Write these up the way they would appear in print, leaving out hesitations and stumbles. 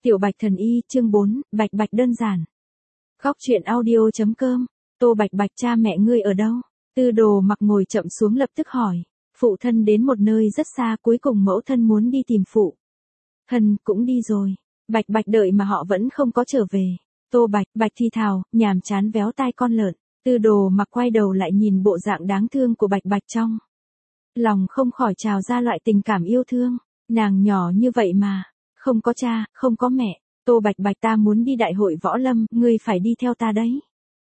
Tiểu Bạch Thần Y chương 4, Bạch Bạch đơn giản. Góc truyện audio.com. Tô Bạch Bạch, cha mẹ ngươi ở đâu? Tư Đồ Mặc ngồi chậm xuống lập tức hỏi. Phụ thân đến một nơi rất xa, cuối cùng mẫu thân muốn đi tìm phụ thân cũng đi rồi. Bạch Bạch đợi mà họ vẫn không có trở về. Tô Bạch Bạch thì thào, nhàm chán véo tai con lợn. Tư Đồ Mặc quay đầu lại nhìn bộ dạng đáng thương của Bạch Bạch, trong lòng không khỏi trào ra loại tình cảm yêu thương. Nàng nhỏ như vậy mà, không có cha, không có mẹ. Tô Bạch Bạch, ta muốn đi đại hội võ lâm, ngươi phải đi theo ta đấy.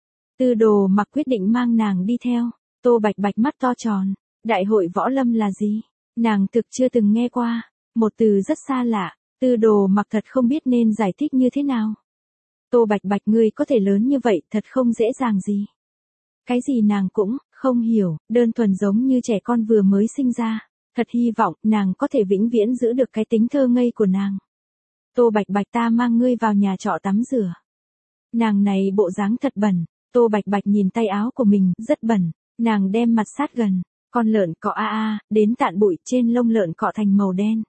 Tư Đồ Mặc quyết định mang nàng đi theo. Tô Bạch Bạch mắt to tròn. Đại hội võ lâm là gì? Nàng thực chưa từng nghe qua. Một từ rất xa lạ. Tư Đồ Mặc thật không biết nên giải thích như thế nào. Tô Bạch Bạch, ngươi có thể lớn như vậy thật không dễ dàng gì. Cái gì nàng cũng không hiểu, đơn thuần giống như trẻ con vừa mới sinh ra. Thật hy vọng nàng có thể vĩnh viễn giữ được cái tính thơ ngây của nàng. Tô Bạch Bạch, ta mang ngươi vào nhà trọ tắm rửa. Nàng này bộ dáng thật bẩn. Tô Bạch Bạch nhìn tay áo của mình, rất bẩn. Nàng đem mặt sát gần. Con lợn cọ đến tạn bụi, trên lông lợn cọ thành màu đen.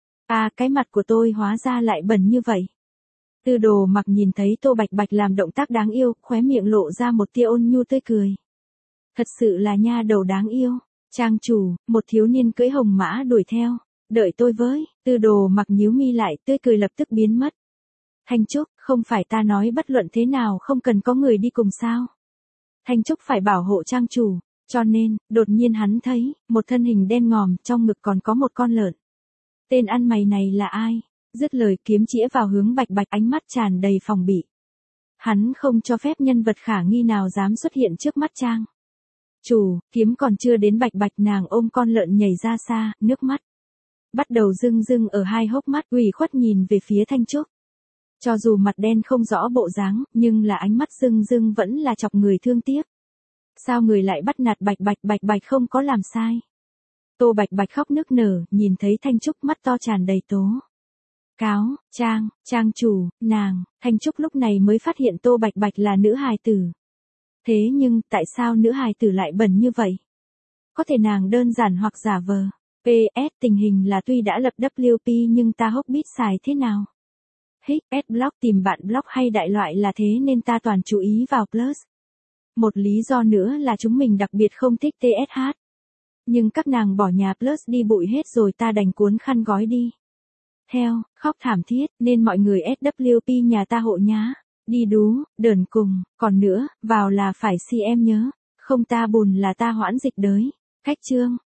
Cái mặt của tôi hóa ra lại bẩn như vậy. Tư Đồ Mặc nhìn thấy Tô Bạch Bạch làm động tác đáng yêu, khóe miệng lộ ra một tia ôn nhu tươi cười. Thật sự là nha đầu đáng yêu. Trang chủ, một thiếu niên cưỡi hồng mã đuổi theo. Đợi tôi với. Tư Đồ Mặc nhíu mi lại, tươi cười lập tức biến mất. Thanh Trúc, không phải ta nói bất luận thế nào không cần có người đi cùng sao? Thanh Trúc phải bảo hộ trang chủ, cho nên, đột nhiên hắn thấy, một thân hình đen ngòm, trong ngực còn có một con lợn. Tên ăn mày này là ai? Dứt lời kiếm chĩa vào hướng Bạch Bạch, ánh mắt tràn đầy phòng bị. Hắn không cho phép nhân vật khả nghi nào dám xuất hiện trước mắt trang chủ. Kiếm còn chưa đến Bạch Bạch, nàng ôm con lợn nhảy ra xa, nước mắt bắt đầu rưng rưng ở hai hốc mắt, ủy khuất nhìn về phía Thanh Trúc. Cho dù mặt đen không rõ bộ dáng, nhưng là ánh mắt rưng rưng vẫn là chọc người thương tiếc. Sao người lại bắt nạt Bạch Bạch? Bạch Bạch không có làm sai. Tô Bạch Bạch khóc nức nở, nhìn thấy Thanh Trúc mắt to tràn đầy tố cáo. Trang chủ, nàng. Thanh Trúc lúc này mới phát hiện Tô Bạch Bạch là nữ hài tử. Thế nhưng, tại sao nữ hài tử lại bẩn như vậy? Có thể nàng đơn giản hoặc giả vờ. PS, tình hình là tuy đã lập WP nhưng ta hốc biết xài thế nào? Adblock, tìm bạn block hay đại loại là thế nên ta toàn chú ý vào Plus. Một lý do nữa là chúng mình đặc biệt không thích TSH. Nhưng các nàng bỏ nhà Plus đi bụi hết rồi, ta đành cuốn khăn gói đi theo, khóc thảm thiết, nên mọi người SWP nhà ta hộ nhá. Đi đú, đờn cùng, còn nữa, vào là phải si em nhớ. Không ta bùn là ta hoãn dịch đới. Cách chương.